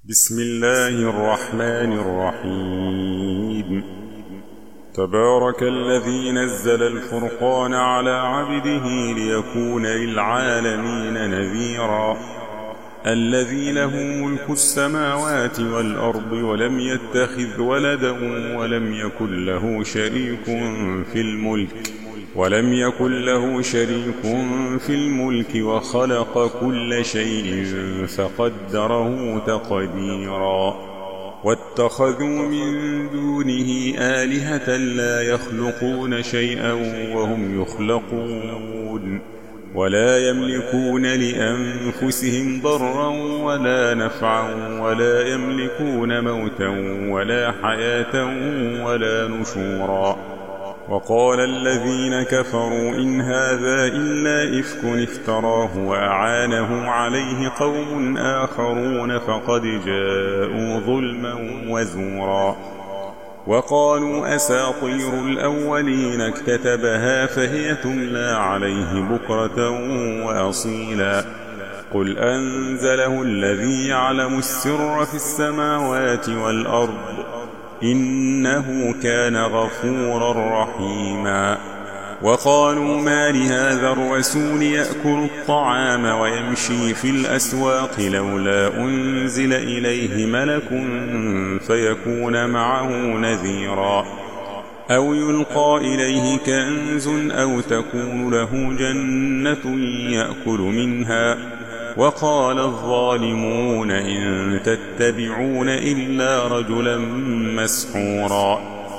بسم الله الرحمن الرحيم. تبارك الذي نزل الفرقان على عبده ليكون للعالمين نذيرا. الذي له ملك السماوات والأرض ولم يتخذ ولدا ولم يكن له شريك في الملك وخلق كل شيء فقدره تقديرا. واتخذوا من دونه آلهة لا يخلقون شيئا وهم يخلقون ولا يملكون لأنفسهم ضرا ولا نفعا ولا يملكون موتا ولا حياة ولا نشورا. وقال الذين كفروا إن هذا إلا إفك افتراه وأعانه عليه قوم آخرون فقد جاءوا ظلما وزورا. وقالوا أساطير الأولين اكتتبها فهي تملى عليه بكرة وأصيلا. قل أنزله الذي يعلم السر في السماوات والأرض إنه كان غفورا رحيما. وقالوا ما لهذا الرسول يأكل الطعام ويمشي في الأسواق لولا أنزل إليه ملك فيكون معه نذيرا أو يلقى إليه كنز أو تكون له جنة يأكل منها. وقال الظالمون إن تتبعون إلا رجلا مسحورا.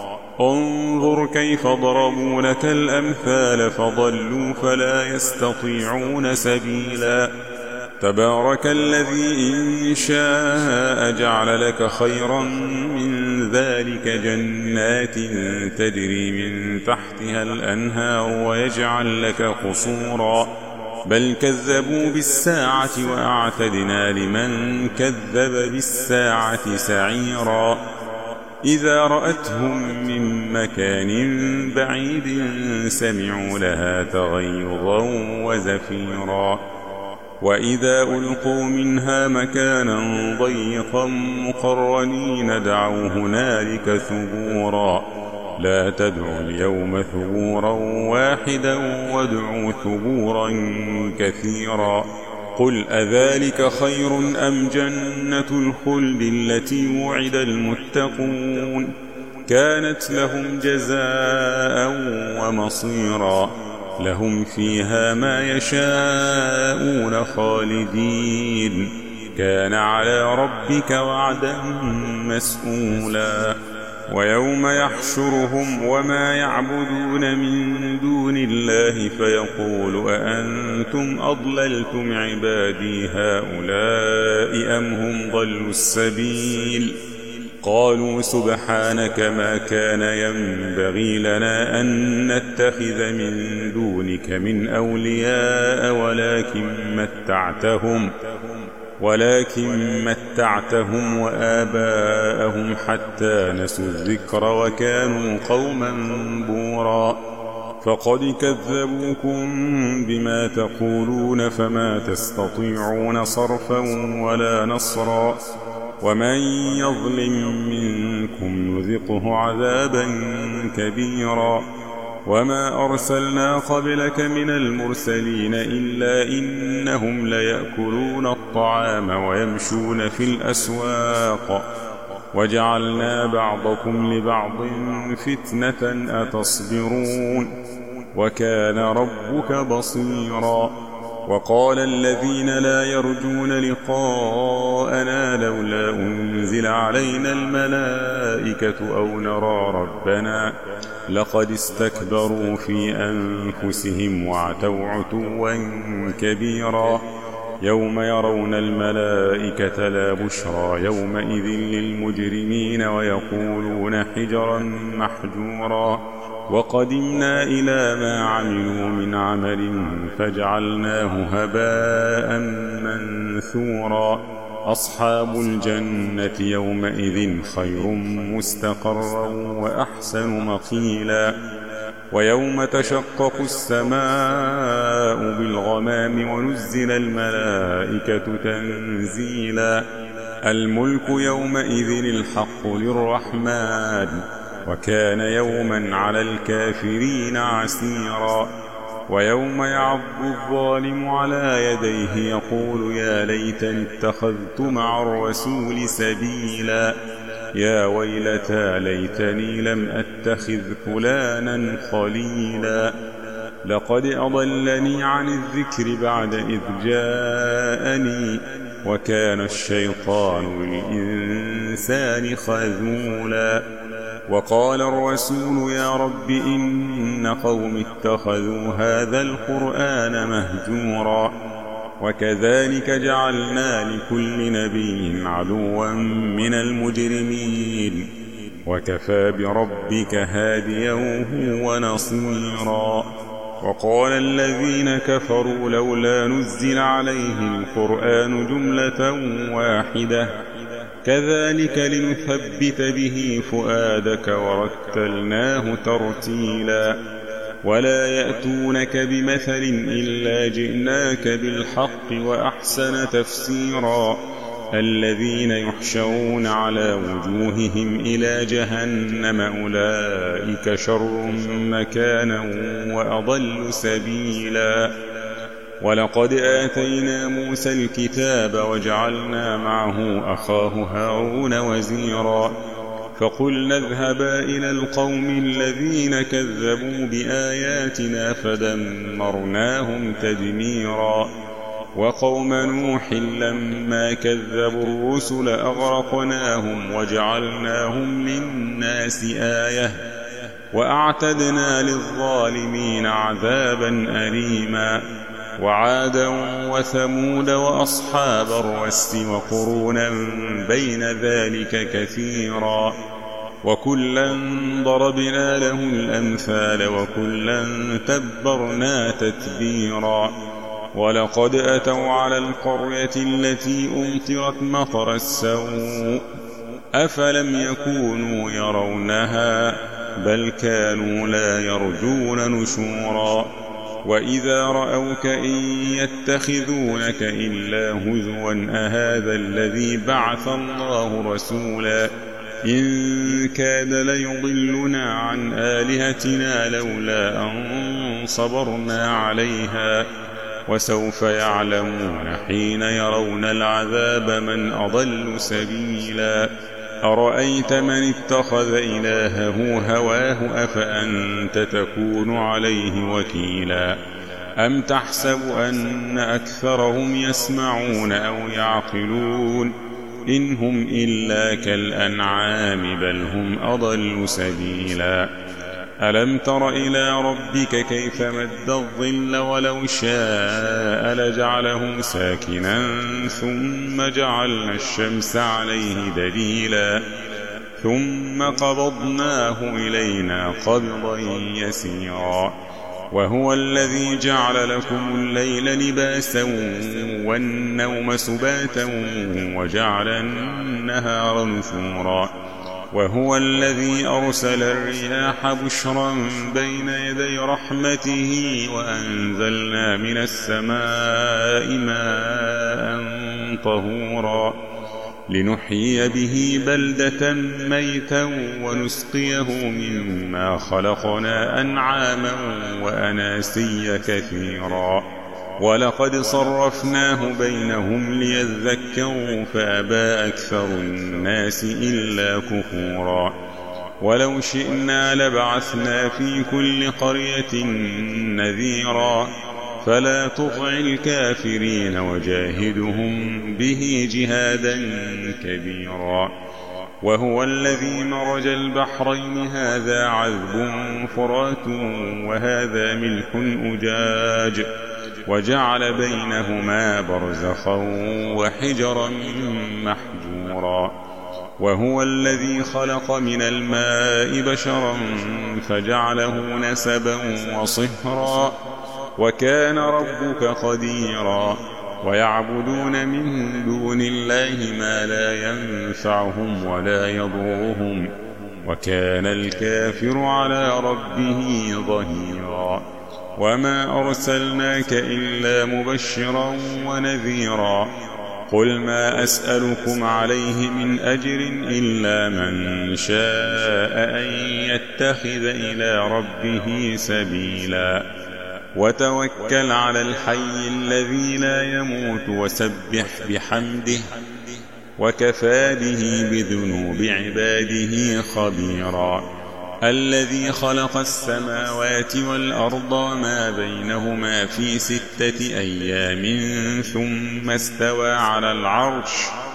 انظر كيف ضربوا لك الأمثال فضلوا فلا يستطيعون سبيلا. تبارك الذي إن شاء جعل لك خيرا من ذلك جنات تجري من تحتها الأنهار ويجعل لك قصورا. بل كذبوا بالساعة وأعتدنا لمن كذب بالساعة سعيرا. إذا رأتهم من مكان بعيد سمعوا لها تغيظا وزفيرا. وإذا ألقوا منها مكانا ضيقا مقرنين دعوا هنالك ثبورا. لا تدعوا اليوم ثبورا واحدا وادعوا ثبورا كثيرا. قل أذلك خير أم جنة الخلد التي وعد المتقون كانت لهم جزاء ومصيرا. لهم فيها ما يشاءون خالدين كان على ربك وعدا مسئولا. ويوم يحشرهم وما يعبدون من دون الله فيقول أأنتم أضللتم عبادي هؤلاء أم هم ضلوا السبيل. قالوا سبحانك ما كان ينبغي لنا أن نتخذ من دونك من أولياء ولكن متعتهم وآباءهم حتى نسوا الذكر وكانوا قوما بورا. فقد كذبوكم بما تقولون فما تستطيعون صرفا ولا نصرا. ومن يظلم منكم نذقه عذابا كبيرا. وما أرسلنا قبلك من المرسلين إلا إنهم ليأكلون الطعام ويمشون في الأسواق وجعلنا بعضكم لبعض فتنة أتصبرون وكان ربك بصيرا. وقال الذين لا يرجون لقاءنا لولا أنزل علينا الملائكة أو نرى ربنا لقد استكبروا في أنفسهم وعتوا عتوا كبيرا. يوم يرون الملائكة لا بشرى يومئذ للمجرمين ويقولون حجرا محجورا. وقدمنا إلى ما عملوا من عمل فجعلناه هباء منثورا. أصحاب الجنة يومئذ خير مستقرا وأحسن مقيلا. ويوم تشقق السماء بالغمام ونزل الملائكة تنزيلا الملك يومئذ الحق للرحمن وكان يوما على الكافرين عسيرا ويوم يعض الظالم على يديه يقول يا ليتني اتخذت مع الرسول سبيلا يا ويلتى ليتني لم أتخذ فلانا خليلا لقد أضلني عن الذكر بعد إذ جاءني وكان الشيطان للإنسان خذولا وقال الرسول يا رب إن قوم اتخذوا هذا القرآن مهجورا وكذلك جعلنا لكل نبي عدوا من المجرمين وكفى بربك هاديا ونصيرا وقال الذين كفروا لولا نزل عليه القرآن جملة واحدة كذلك لنثبت به فؤادك ورتلناه ترتيلا ولا يأتونك بمثل إلا جئناك بالحق وأحسن تفسيرا الذين يحشرون على وجوههم إلى جهنم أولئك شر مكانا وأضل سبيلا ولقد آتينا موسى الكتاب وجعلنا معه أخاه هارون وزيرا فقلنا اذهبا إلى القوم الذين كذبوا بآياتنا فدمرناهم تدميرا وقوم نوح لما كذبوا الرسل أغرقناهم وجعلناهم للناس آية وأعتدنا للظالمين عذابا أليما وعادا وثمود وأصحاب الرس وقرونا بين ذلك كثيرا وكلا ضربنا له الأمثال وكلا تبرنا تتبيرا ولقد أتوا على القرية التي أمطرت مطر السوء أفلم يكونوا يرونها بل كانوا لا يرجون نشورا وإذا رأوك إن يتخذونك إلا هزوا أهذا الذي بعث الله رسولا إن كاد ليضلنا عن آلهتنا لولا أن صبرنا عليها وسوف يعلمون حين يرون العذاب من أضل سبيلا أرأيت من اتخذ إلهه هواه أفأنت تكون عليه وكيلا أم تحسب أن أكثرهم يسمعون أو يعقلون إن هم إلا كالأنعام بل هم أضل سبيلا ألم تر إلى ربك كيف مد الظل ولو شاء لجعله ساكنا ثم جعلنا الشمس عليه دليلا ثم قبضناه إلينا قبضا يسيرا وهو الذي جعل لكم الليل لباسا والنوم سباتا وجعل النهار نشورا وهو الذي أرسل الرياح بشرا بين يدي رحمته وأنزلنا من السماء ماء طهورا لنحيي به بلدة ميتا ونسقيه مما خلقنا أنعاما وأناسيا كثيرا ولقد صرفناه بينهم ليذكروا فأبى أكثر الناس إلا كفورا ولو شئنا لبعثنا في كل قرية نذيرا فلا تطع الكافرين وجاهدهم به جهادا كبيرا وهو الذي مرج البحرين هذا عذب فرات وهذا ملح أجاج وجعل بينهما برزخا وحجرا محجورا وهو الذي خلق من الماء بشرا فجعله نسبا وصهرا وكان ربك قديرا ويعبدون من دون الله ما لا ينفعهم ولا يضرهم وكان الكافر على ربه ظهيرا وما أرسلناك إلا مبشرا ونذيرا قل ما أسألكم عليه من أجر إلا من شاء أن يتخذ إلى ربه سبيلا وتوكل على الحي الذي لا يموت وسبح بحمده وكفى به بذنوب عباده خبيرا الذي خلق السماوات والأرض ما بينهما في 6 أيام ثم استوى على العرش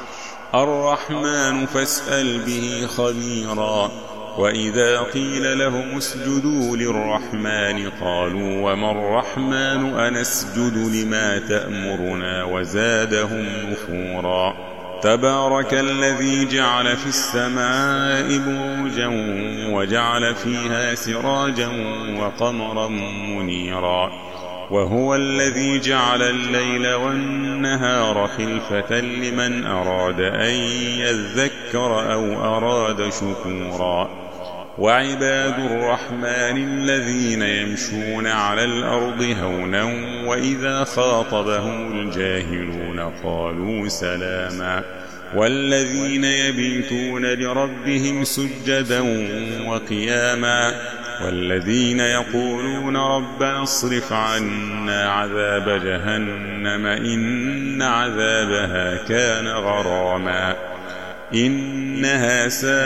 الرحمن فاسأل به خبيرا وإذا قيل لهم اسجدوا للرحمن قالوا وما الرحمن أنسجد لما تأمرنا وزادهم نفورا تبارك الذي جعل في السماء بروجا وجعل فيها سراجا وقمرا منيرا وهو الذي جعل الليل والنهار خلفة لمن أراد أن يذكر أو أراد شكورا وعباد الرحمن الذين يمشون على الأرض هونا وإذا خاطبهم الجاهلون قالوا سلاما والذين يبيتون لربهم سجدا وقياما والذين يقولون ربنا اصرف عنا عذاب جهنم إن عذابها كان غراما إنها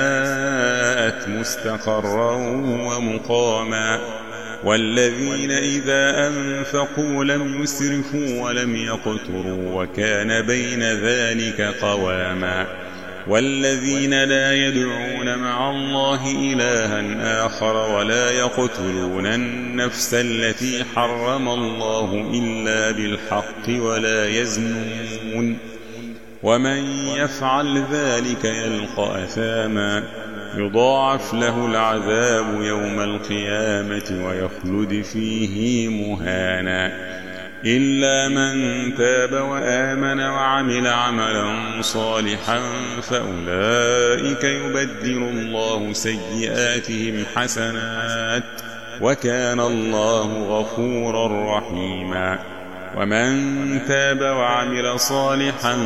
ساءت مستقرا ومقاما والذين إذا أنفقوا لم يسرفوا ولم يقتروا وكان بين ذلك قواما والذين لا يدعون مع الله إلها آخر ولا يقتلون النفس التي حرم الله إلا بالحق ولا يزنون ومن يفعل ذلك يلقى أثاما يضاعف له العذاب يوم القيامة ويخلد فيه مهانا إلا من تاب وآمن وعمل عملا صالحا فأولئك يبدل الله سيئاتهم حسنات وكان الله غفورا رحيما ومن تاب وعمل صالحا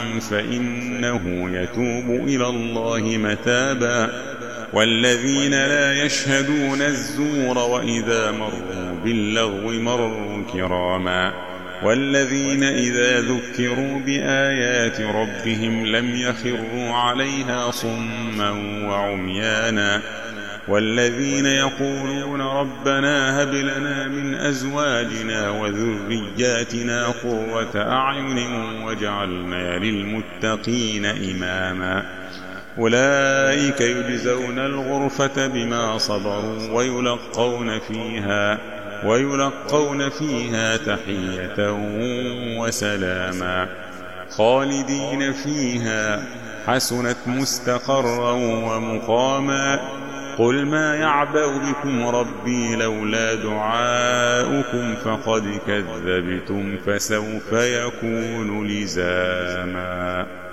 فإنه يتوب إلى الله متابا والذين لا يشهدون الزور وإذا مروا باللغو مروا كراما والذين إذا ذكروا بآيات ربهم لم يخروا عليها صما وعميانا والذين يقولون ربنا هب لنا من أزواجنا وذرياتنا قرة أعين واجعلنا للمتقين إماما أولئك يجزون الغرفة بما صبروا ويلقون فيها تحية وسلاما خالدين فيها حسنت مستقرا ومقاما قل ما يعبأ بكم ربي لولا دعاؤكم فقد كذبتم فسوف يكون لزاما